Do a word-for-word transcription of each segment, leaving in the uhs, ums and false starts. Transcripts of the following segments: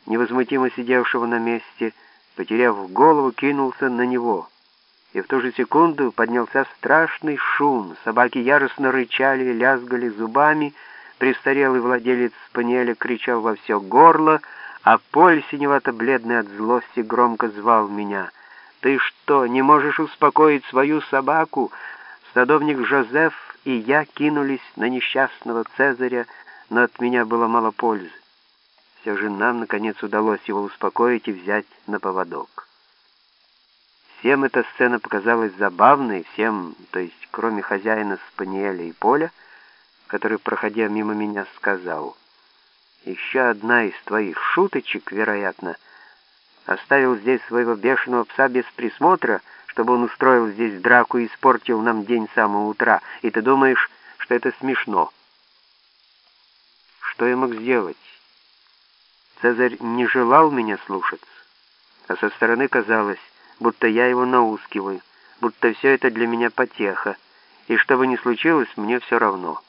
невозмутимо сидевшего на месте, потеряв голову, кинулся на него. И в ту же секунду поднялся страшный шум. Собаки яростно рычали, лязгали зубами, престарелый владелец спаниеля кричал во все горло, а Поль, синевато-бледный от злости, громко звал меня. «Ты что, не можешь успокоить свою собаку?» Садовник Жозеф и я кинулись на несчастного Цезаря, но от меня было мало пользы. Все же нам, наконец, удалось его успокоить и взять на поводок. Всем эта сцена показалась забавной, всем, то есть кроме хозяина спаниеля и Поля, который, проходя мимо меня, сказал: «Еще одна из твоих шуточек, вероятно, оставил здесь своего бешеного пса без присмотра, чтобы он устроил здесь драку и испортил нам день с самого утра, и ты думаешь, что это смешно». Что я мог сделать? Цезарь не желал меня слушаться, а со стороны казалось, будто я его наускиваю, будто все это для меня потеха, и что бы ни случилось, мне все равно.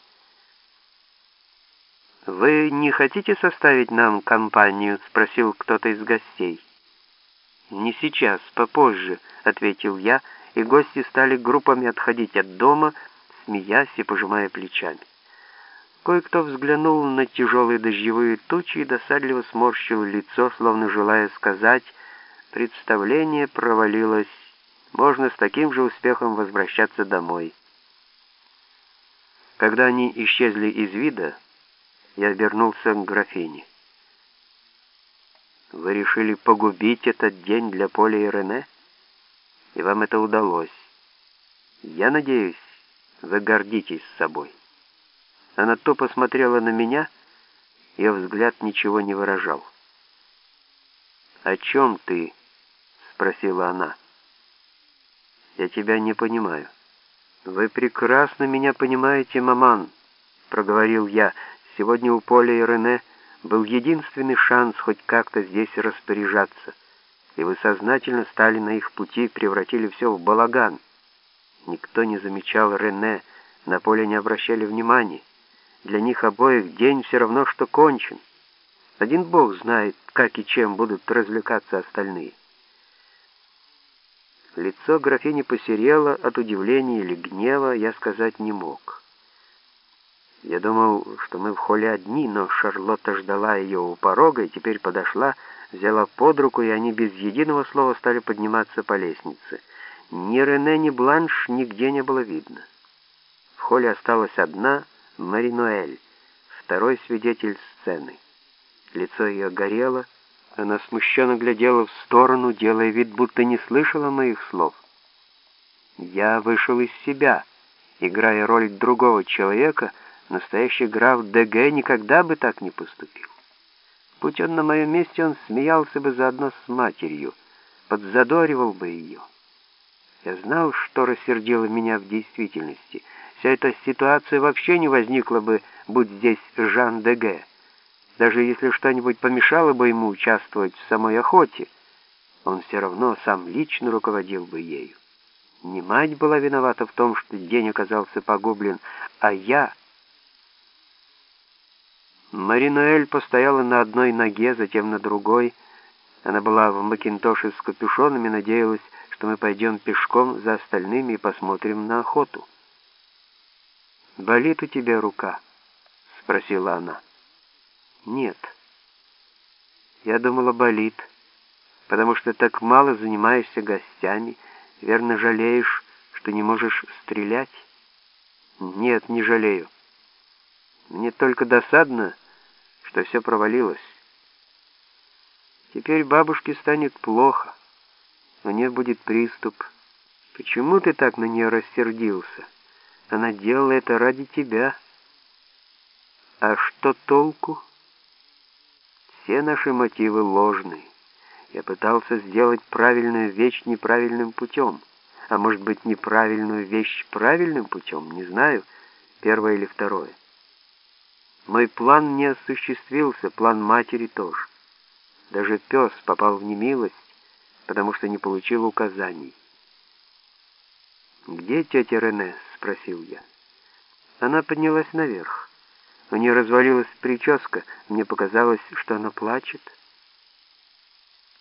«Вы не хотите составить нам компанию?» — спросил кто-то из гостей. «Не сейчас, попозже», — ответил я, и гости стали группами отходить от дома, смеясь и пожимая плечами. Кое-кто взглянул на тяжелые дождевые тучи и досадливо сморщил лицо, словно желая сказать: «Представление провалилось, можно с таким же успехом возвращаться домой». Когда они исчезли из вида, я обернулся к графине. «Вы решили погубить этот день для Поля и Рене? И вам это удалось. Я надеюсь, вы гордитесь собой». Она тупо смотрела на меня, ее взгляд ничего не выражал. «О чем ты?» — спросила она. «Я тебя не понимаю». «Вы прекрасно меня понимаете, маман», — проговорил я. «Сегодня у Поля и Рене был единственный шанс хоть как-то здесь распоряжаться, и вы сознательно стали на их пути, превратили все в балаган. Никто не замечал Рене, на Поля не обращали внимания. Для них обоих день все равно, что кончен. Один Бог знает, как и чем будут развлекаться остальные». Лицо графини посерело от удивления или гнева, я сказать не мог. Я думал, что мы в холле одни, но Шарлотта ждала ее у порога и теперь подошла, взяла под руку, и они без единого слова стали подниматься по лестнице. Ни Рене, ни Бланш нигде не было видно. В холле осталась одна Мари-Ноэль, второй свидетель сцены. Лицо ее горело, она смущенно глядела в сторону, делая вид, будто не слышала моих слов. Я вышел из себя, играя роль другого человека. Настоящий граф Деге никогда бы так не поступил. Будь он на моем месте, он смеялся бы заодно с матерью, подзадоривал бы ее. Я знал, что рассердило меня в действительности. Вся эта ситуация вообще не возникла бы, будь здесь Жан Деге. Даже если что-нибудь помешало бы ему участвовать в самой охоте, он все равно сам лично руководил бы ею. Не мать была виновата в том, что день оказался погублен, а я... Мари-Ноэль постояла на одной ноге, затем на другой. Она была в макинтоше с капюшоном и надеялась, что мы пойдем пешком за остальными и посмотрим на охоту. «Болит у тебя рука?» — спросила она. «Нет». «Я думала, болит, потому что так мало занимаешься гостями. Верно, жалеешь, что не можешь стрелять?» «Нет, не жалею. Мне только досадно, что все провалилось. Теперь бабушке станет плохо, у нее будет приступ. Почему ты так на нее рассердился? Она делала это ради тебя. А что толку? Все наши мотивы ложные. Я пытался сделать правильную вещь неправильным путем. А может быть, неправильную вещь правильным путем? Не знаю, первое или второе. Мой план не осуществился, план матери тоже. Даже пес попал в немилость, потому что не получил указаний. «Где тетя Рене?» — спросил я. Она поднялась наверх. У нее развалилась прическа, мне показалось, что она плачет.